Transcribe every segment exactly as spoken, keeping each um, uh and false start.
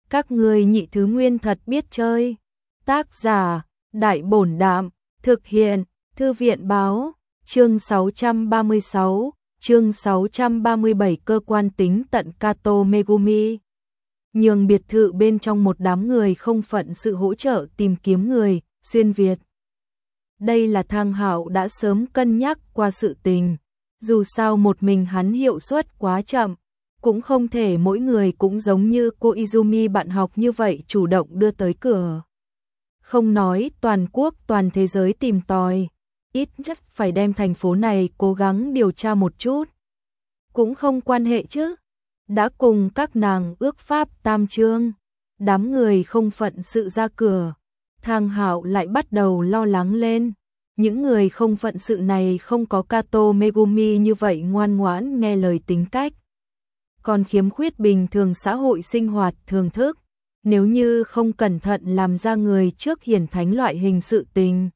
Các ngươi nhị thứ nguyên thật biết chơi. Tác giả, Đại Bổn Đạm, thực hiện, Thư viện Báo, chương sáu trăm ba mươi sáu, chương sáu trăm ba mươi bảy cơ quan tính tận Kato Megumi. Nhường biệt thự bên trong một đám người không phận sự hỗ trợ tìm kiếm người, xuyên Việt. Đây là Thang Hạo đã sớm cân nhắc qua sự tình, dù sao một mình hắn hiệu suất quá chậm, cũng không thể mỗi người cũng giống như cô Izumi bạn học như vậy chủ động đưa tới cửa. Không nói toàn quốc toàn thế giới tìm tòi, ít nhất phải đem thành phố này cố gắng điều tra một chút. Cũng không quan hệ chứ, đã cùng các nàng ước pháp tam chương, đám người không phận sự ra cửa. Thang Hạo lại bắt đầu lo lắng lên, những người không phận sự này không có Kato Megumi như vậy ngoan ngoãn nghe lời tính cách, còn khiếm khuyết bình thường xã hội sinh hoạt thường thức, nếu như không cẩn thận làm ra người trước hiển thánh loại hình sự tình,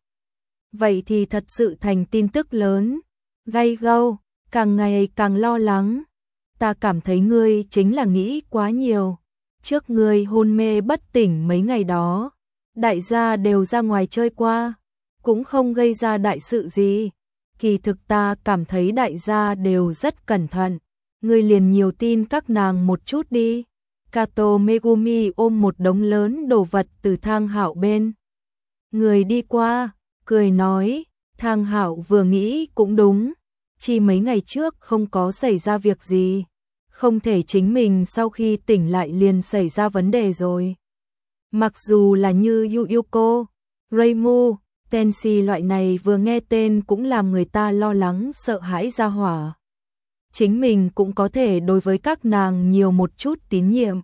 vậy thì thật sự thành tin tức lớn, gay go, càng ngày càng lo lắng. Ta cảm thấy ngươi chính là nghĩ quá nhiều, trước ngươi hôn mê bất tỉnh mấy ngày đó, đại gia đều ra ngoài chơi qua, cũng không gây ra đại sự gì. Kỳ thực ta cảm thấy đại gia đều rất cẩn thận, ngươi liền nhiều tin các nàng một chút đi. Kato Megumi ôm một đống lớn đồ vật từ Thang Hạo bên người đi qua, cười nói. Thang Hạo vừa nghĩ cũng đúng, chỉ mấy ngày trước không có xảy ra việc gì, không thể chính mình sau khi tỉnh lại liền xảy ra vấn đề rồi. Mặc dù là như Yu Yuko, Reimu, Tenshi loại này vừa nghe tên cũng làm người ta lo lắng sợ hãi ra hỏa, chính mình cũng có thể đối với các nàng nhiều một chút tín nhiệm.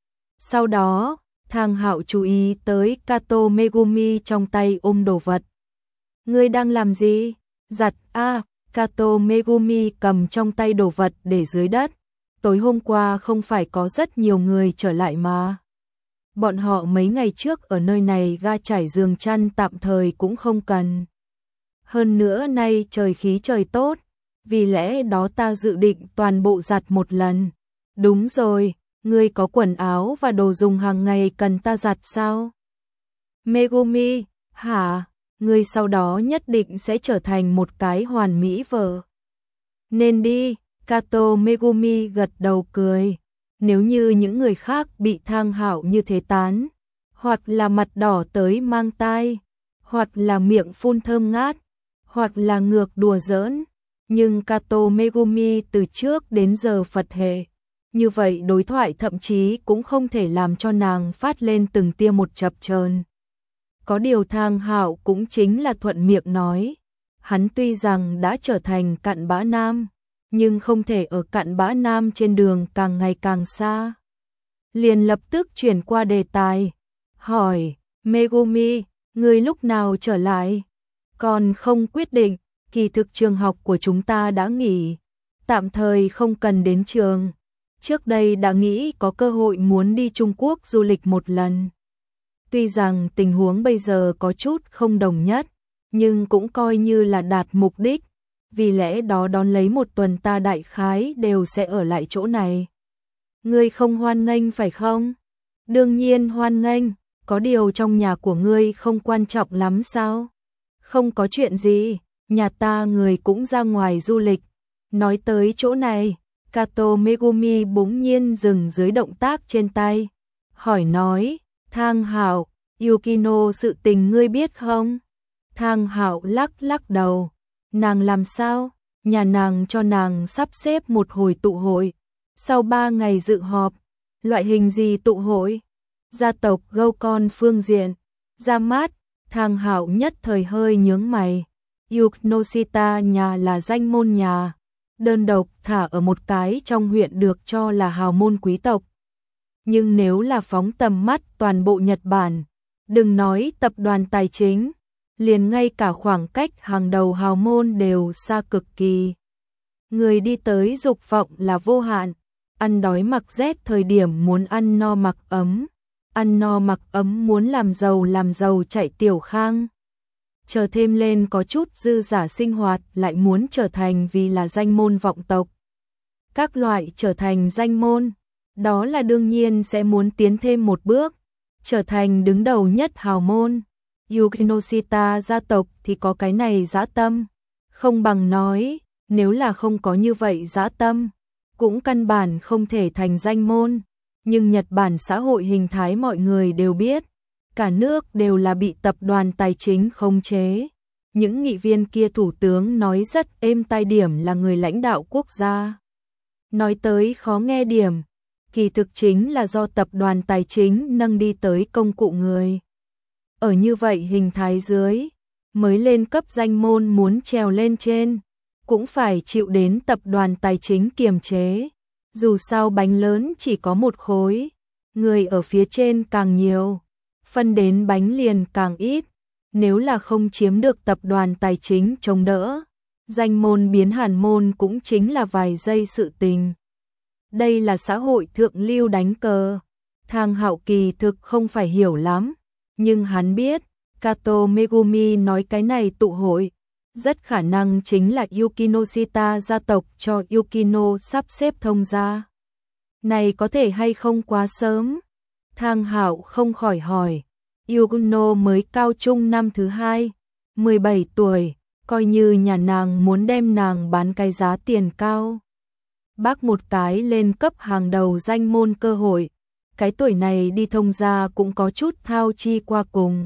Sau đó, Thang Hạo chú ý tới Kato Megumi trong tay ôm đồ vật. Ngươi đang làm gì? Giặt a, à, Kato Megumi cầm trong tay đồ vật để dưới đất. Tối hôm qua không phải có rất nhiều người trở lại mà. Bọn họ mấy ngày trước ở nơi này ga trải giường chăn tạm thời cũng không cần. Hơn nữa nay trời khí trời tốt, vì lẽ đó ta dự định toàn bộ giặt một lần. Đúng rồi, ngươi có quần áo và đồ dùng hàng ngày cần ta giặt sao? Megumi, hả? Ngươi sau đó nhất định sẽ trở thành một cái hoàn mỹ vợ. Nên đi, Kato Megumi gật đầu cười. Nếu như những người khác bị Thang Hạo như thế tán, hoặc là mặt đỏ tới mang tai, hoặc là miệng phun thơm ngát, hoặc là ngược đùa giỡn, nhưng Kato Megumi từ trước đến giờ Phật hệ, như vậy đối thoại thậm chí cũng không thể làm cho nàng phát lên từng tia một chập chờn. Có điều Thang Hạo cũng chính là thuận miệng nói, hắn tuy rằng đã trở thành cặn bã nam, nhưng không thể ở cặn bã nam trên đường càng ngày càng xa. Liền lập tức chuyển qua đề tài, hỏi, Megumi, ngươi lúc nào trở lại? Còn không quyết định, kỳ thực trường học của chúng ta đã nghỉ, tạm thời không cần đến trường. Trước đây đã nghĩ có cơ hội muốn đi Trung Quốc du lịch một lần. Tuy rằng tình huống bây giờ có chút không đồng nhất, nhưng cũng coi như là đạt mục đích. Vì lẽ đó đón lấy một tuần ta đại khái đều sẽ ở lại chỗ này. Ngươi không hoan nghênh phải không? Đương nhiên hoan nghênh, có điều trong nhà của ngươi không quan trọng lắm sao? Không có chuyện gì, nhà ta người cũng ra ngoài du lịch. Nói tới chỗ này, Kato Megumi bỗng nhiên dừng dưới động tác trên tay, hỏi nói, Thang Hạo, Yukino sự tình ngươi biết không? Thang Hạo lắc lắc đầu. Nàng làm sao? Nhà nàng cho nàng sắp xếp một hồi tụ hội. Sau ba ngày dự họp, loại hình gì tụ hội? Gia tộc gâu con phương diện. Ra mắt, Thang Hạo nhất thời hơi nhướng mày. Yuknoshita nhà là danh môn nhà, đơn độc thả ở một cái trong huyện được cho là hào môn quý tộc. Nhưng nếu là phóng tầm mắt toàn bộ Nhật Bản, đừng nói tập đoàn tài chính, liền ngay cả khoảng cách hàng đầu hào môn đều xa cực kỳ. Người đi tới dục vọng là vô hạn, ăn đói mặc rét thời điểm muốn ăn no mặc ấm, ăn no mặc ấm muốn làm giàu làm giàu chạy tiểu khang. Chờ thêm lên có chút dư giả sinh hoạt lại muốn trở thành vì là danh môn vọng tộc. Các loại trở thành danh môn, đó là đương nhiên sẽ muốn tiến thêm một bước, trở thành đứng đầu nhất hào môn. Yukinoshita gia tộc thì có cái này dã tâm, không bằng nói, nếu là không có như vậy dã tâm, cũng căn bản không thể thành danh môn. Nhưng Nhật Bản xã hội hình thái mọi người đều biết, cả nước đều là bị tập đoàn tài chính khống chế. Những nghị viên kia thủ tướng nói rất êm tai điểm là người lãnh đạo quốc gia. Nói tới khó nghe điểm, kỳ thực chính là do tập đoàn tài chính nâng đi tới công cụ người. Ở như vậy hình thái dưới, mới lên cấp danh môn muốn trèo lên trên, cũng phải chịu đến tập đoàn tài chính kiềm chế. Dù sao bánh lớn chỉ có một khối, người ở phía trên càng nhiều, phân đến bánh liền càng ít. Nếu là không chiếm được tập đoàn tài chính chống đỡ, danh môn biến hàn môn cũng chính là vài giây sự tình. Đây là xã hội thượng lưu đánh cờ. Thang Hạo kỳ thực không phải hiểu lắm, nhưng hắn biết, Kato Megumi nói cái này tụ hội, rất khả năng chính là Yukinoshita gia tộc cho Yukino sắp xếp thông gia. Này có thể hay không quá sớm? Thang Hạo không khỏi hỏi. Yukino mới cao trung năm thứ hai, mười bảy tuổi, coi như nhà nàng muốn đem nàng bán cái giá tiền cao. Bác một cái lên cấp hàng đầu danh môn cơ hội, cái tuổi này đi thông gia cũng có chút thao chi qua cùng.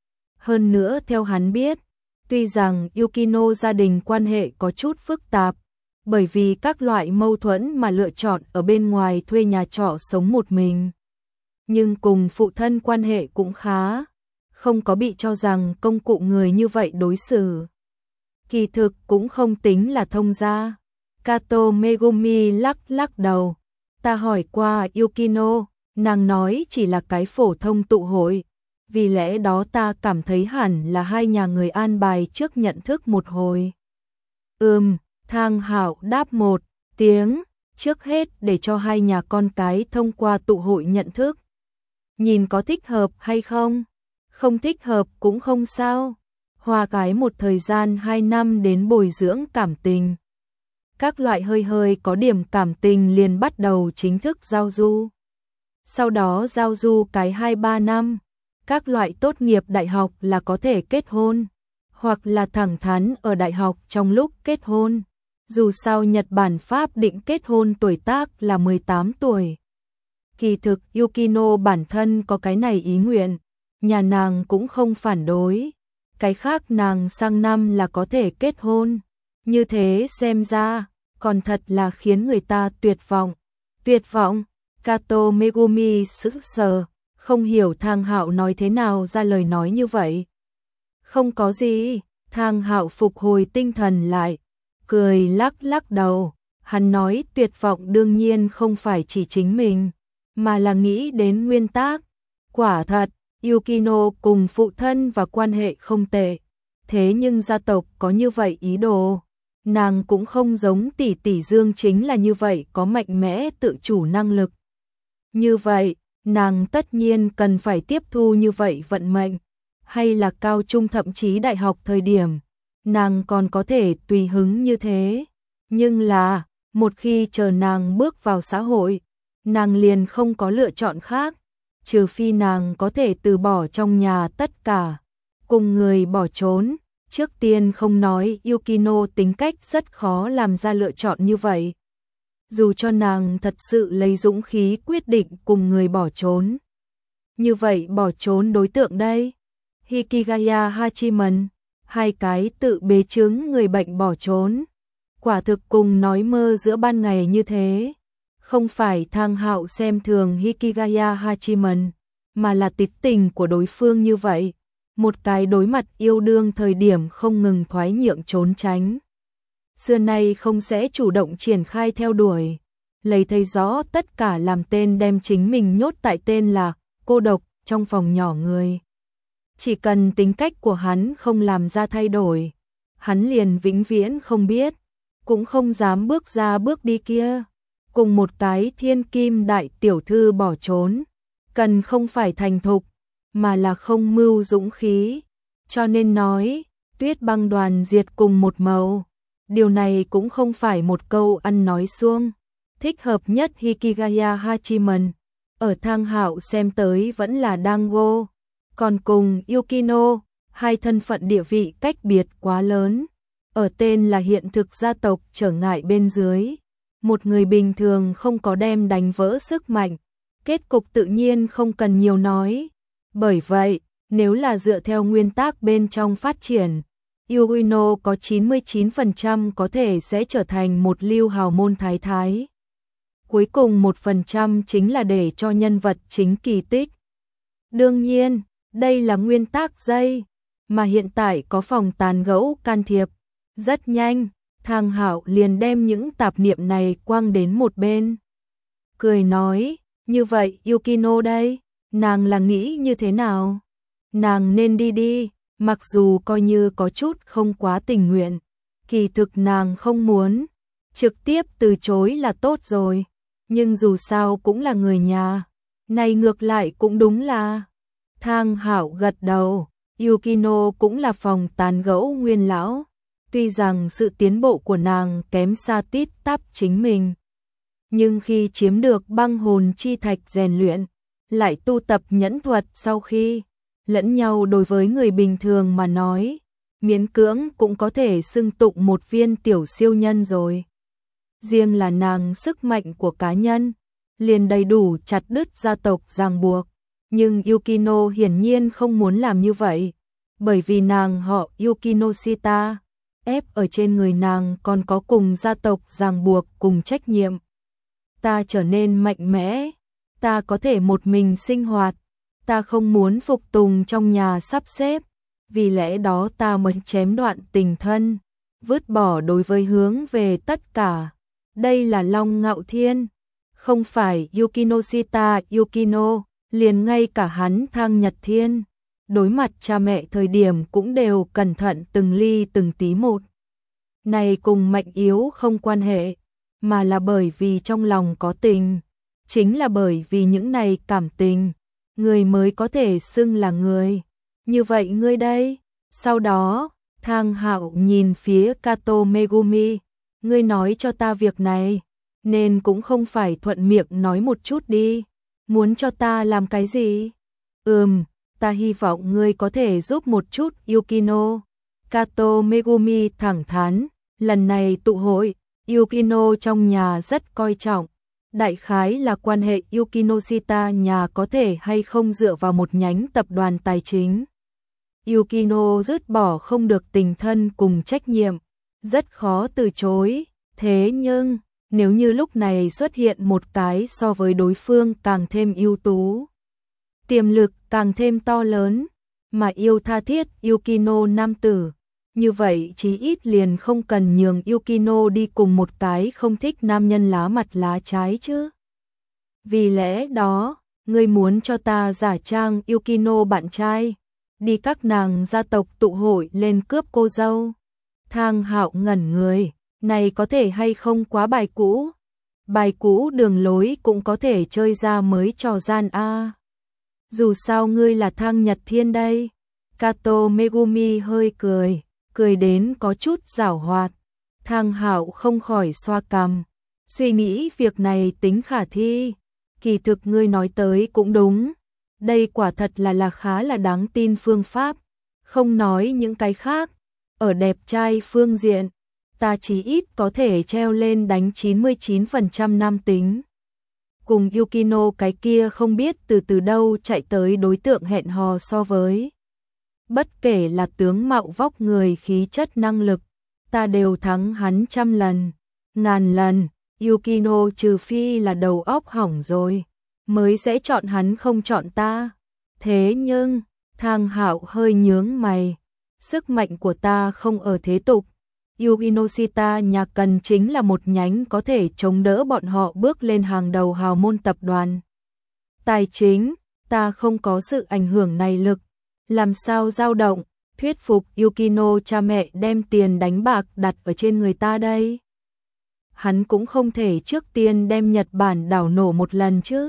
Hơn nữa theo hắn biết, tuy rằng Yukino gia đình quan hệ có chút phức tạp, bởi vì các loại mâu thuẫn mà lựa chọn ở bên ngoài thuê nhà trọ sống một mình. Nhưng cùng phụ thân quan hệ cũng khá, không có bị cho rằng công cụ người như vậy đối xử. Kỳ thực cũng không tính là thông gia. Kato Megumi lắc lắc đầu. Ta hỏi qua Yukino, nàng nói chỉ là cái phổ thông tụ hội. Vì lẽ đó ta cảm thấy hẳn là hai nhà người an bài trước nhận thức một hồi. Ừm, Thang Hạo đáp một tiếng, trước hết để cho hai nhà con cái thông qua tụ hội nhận thức. Nhìn có thích hợp hay không? Không thích hợp cũng không sao. Hòa cái một thời gian hai năm đến bồi dưỡng cảm tình. Các loại hơi hơi có điểm cảm tình liền bắt đầu chính thức giao du. Sau đó giao du cái hai ba năm. Các loại tốt nghiệp đại học là có thể kết hôn. Hoặc là thẳng thắn ở đại học trong lúc kết hôn. Dù sao Nhật Bản pháp định kết hôn tuổi tác là mười tám tuổi. Kỳ thực Yukino bản thân có cái này ý nguyện, nhà nàng cũng không phản đối. Cái khác nàng sang năm là có thể kết hôn. Như thế xem ra, còn thật là khiến người ta tuyệt vọng. Tuyệt vọng, Kato Megumi sững sờ, không hiểu Thang Hạo nói thế nào ra lời nói như vậy. Không có gì, Thang Hạo phục hồi tinh thần lại, cười lắc lắc đầu. Hắn nói tuyệt vọng đương nhiên không phải chỉ chính mình, mà là nghĩ đến nguyên tắc. Quả thật, Yukino cùng phụ thân và quan hệ không tệ. Thế nhưng gia tộc có như vậy ý đồ. Nàng cũng không giống tỷ tỷ Dương chính là như vậy có mạnh mẽ tự chủ năng lực. Như vậy, nàng tất nhiên cần phải tiếp thu như vậy vận mệnh. Hay là cao trung thậm chí đại học thời điểm, nàng còn có thể tùy hứng như thế. Nhưng là, một khi chờ nàng bước vào xã hội, nàng liền không có lựa chọn khác, trừ phi nàng có thể từ bỏ trong nhà tất cả, cùng người bỏ trốn. Trước tiên không nói Yukino tính cách rất khó làm ra lựa chọn như vậy. Dù cho nàng thật sự lấy dũng khí quyết định cùng người bỏ trốn. Như vậy bỏ trốn đối tượng đây? Hikigaya Hachiman, hai cái tự bế chứng người bệnh bỏ trốn. Quả thực cùng nói mơ giữa ban ngày như thế. Không phải Thang Hạo xem thường Hikigaya Hachiman, mà là tịch tình của đối phương như vậy. Một cái đối mặt yêu đương thời điểm không ngừng thoái nhượng trốn tránh. Xưa nay không sẽ chủ động triển khai theo đuổi. Lấy thấy rõ tất cả làm tên đem chính mình nhốt tại tên là cô độc trong phòng nhỏ người. Chỉ cần tính cách của hắn không làm ra thay đổi, hắn liền vĩnh viễn không biết, cũng không dám bước ra bước đi kia. Cùng một cái thiên kim đại tiểu thư bỏ trốn, cần không phải thành thục, mà là không mưu dũng khí. Cho nên nói, Tuyết Băng Đoàn diệt cùng một màu. Điều này cũng không phải một câu ăn nói suông. thích hợp nhất Hikigaya Hachiman. Ở Thang Hạo xem tới vẫn là Dango, còn cùng Yukino, hai thân phận địa vị cách biệt quá lớn. Ở tên là hiện thực gia tộc trở ngại bên dưới. Một người bình thường không có đem đánh vỡ sức mạnh, kết cục tự nhiên không cần nhiều nói. Bởi vậy, nếu là dựa theo nguyên tắc bên trong phát triển, Yukino có chín mươi chín phần trăm có thể sẽ trở thành một lưu hào môn thái thái. Cuối cùng một phần trăm chính là để cho nhân vật chính kỳ tích. Đương nhiên, đây là nguyên tắc dây, mà hiện tại có phòng tán gẫu can thiệp. Rất nhanh, Thang Hạo liền đem những tạp niệm này quăng đến một bên. Cười nói, như vậy Yukino đây, nàng là nghĩ như thế nào? Nàng nên đi đi, mặc dù coi như có chút không quá tình nguyện. Kỳ thực nàng không muốn, trực tiếp từ chối là tốt rồi. Nhưng dù sao cũng là người nhà, này ngược lại cũng đúng là. Thang Hạo gật đầu, Yukino cũng là phòng tán gẫu nguyên lão. Tuy rằng sự tiến bộ của nàng kém xa tít tắp chính mình, nhưng khi chiếm được băng hồn chi thạch rèn luyện, lại tu tập nhẫn thuật sau khi lẫn nhau đối với người bình thường mà nói, miễn cưỡng cũng có thể xưng tụng một viên tiểu siêu nhân rồi. Riêng là nàng sức mạnh của cá nhân, liền đầy đủ chặt đứt gia tộc ràng buộc. Nhưng Yukino hiển nhiên không muốn làm như vậy, bởi vì nàng họ Yukinoshita, ép ở trên người nàng còn có cùng gia tộc ràng buộc cùng trách nhiệm. Ta trở nên mạnh mẽ, ta có thể một mình sinh hoạt, ta không muốn phục tùng trong nhà sắp xếp, vì lẽ đó ta mới chém đoạn tình thân, vứt bỏ đối với hướng về tất cả. Đây là Long Ngạo Thiên, không phải Yukinoshita Yukino, liền ngay cả hắn Thang Nhật Thiên, đối mặt cha mẹ thời điểm cũng đều cẩn thận từng ly từng tí một. Này cùng mạnh yếu không quan hệ, mà là bởi vì trong lòng có tình, chính là bởi vì những này cảm tình, người mới có thể xưng là người. Như vậy ngươi đây, sau đó, Thang Hạo nhìn phía Kato Megumi, ngươi nói cho ta việc này, nên cũng không phải thuận miệng nói một chút đi, muốn cho ta làm cái gì? Ừm, ta hy vọng ngươi có thể giúp một chút Yukino. Kato Megumi thẳng thắn, lần này tụ hội, Yukino trong nhà rất coi trọng, đại khái là quan hệ Yukinoshita nhà có thể hay không dựa vào một nhánh tập đoàn tài chính. Yukino dứt bỏ không được tình thân cùng trách nhiệm, rất khó từ chối, thế nhưng nếu như lúc này xuất hiện một cái so với đối phương càng thêm ưu tú, tiềm lực càng thêm to lớn, mà yêu tha thiết Yukino nam tử, như vậy chí ít liền không cần nhường Yukino đi cùng một cái không thích nam nhân lá mặt lá trái chứ. Vì lẽ đó, ngươi muốn cho ta giả trang Yukino bạn trai, đi các nàng gia tộc tụ hội lên cướp cô dâu. Thang Hạo ngẩn người, này có thể hay không quá bài cũ? Bài cũ đường lối cũng có thể chơi ra mới trò gian a. Dù sao ngươi là Thang Nhật Thiên đây. Kato Megumi hơi cười, cười đến có chút giảo hoạt. Thang Hạo không khỏi xoa cằm, suy nghĩ việc này tính khả thi. Kỳ thực ngươi nói tới cũng đúng, đây quả thật là là khá là đáng tin phương pháp. Không nói những cái khác, ở đẹp trai phương diện, ta chí ít có thể treo lên đánh chín mươi chín phần trăm nam tính. Cùng Yukino cái kia không biết từ từ đâu chạy tới đối tượng hẹn hò so với. Bất kể là tướng mạo vóc người khí chất năng lực, ta đều thắng hắn trăm lần, ngàn lần. Yukino trừ phi là đầu óc hỏng rồi, mới sẽ chọn hắn không chọn ta. Thế nhưng, Thang Hạo hơi nhướng mày, sức mạnh của ta không ở thế tục. Yukinoshita nhà cần chính là một nhánh có thể chống đỡ bọn họ bước lên hàng đầu hào môn tập đoàn. Tài chính, ta không có sự ảnh hưởng này lực, làm sao dao động, thuyết phục Yukino cha mẹ đem tiền đánh bạc đặt ở trên người ta đây. Hắn cũng không thể trước tiên đem Nhật Bản đảo nổ một lần chứ.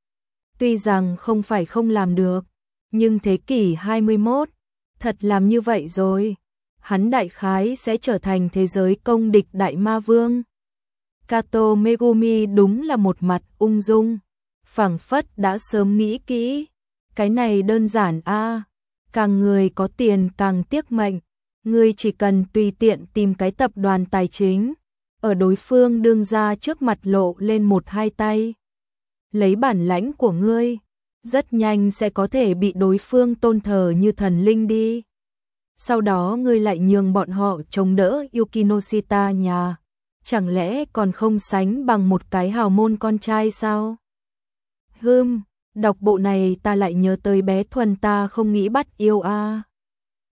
Tuy rằng không phải không làm được, nhưng thế kỷ hai mươi mốt, thật làm như vậy rồi, hắn đại khái sẽ trở thành thế giới công địch đại ma vương. Kato Megumi đúng là một mặt ung dung, phảng phất đã sớm nghĩ kỹ. Cái này đơn giản a, càng người có tiền càng tiếc mệnh, ngươi chỉ cần tùy tiện tìm cái tập đoàn tài chính, ở đối phương đương ra trước mặt lộ lên một hai tay. Lấy bản lãnh của ngươi, rất nhanh sẽ có thể bị đối phương tôn thờ như thần linh đi. Sau đó ngươi lại nhường bọn họ chống đỡ Yukinoshita nhà, chẳng lẽ còn không sánh bằng một cái hào môn con trai sao? Hừm, đọc bộ này ta lại nhớ tới bé Thuần ta không nghĩ bắt yêu a.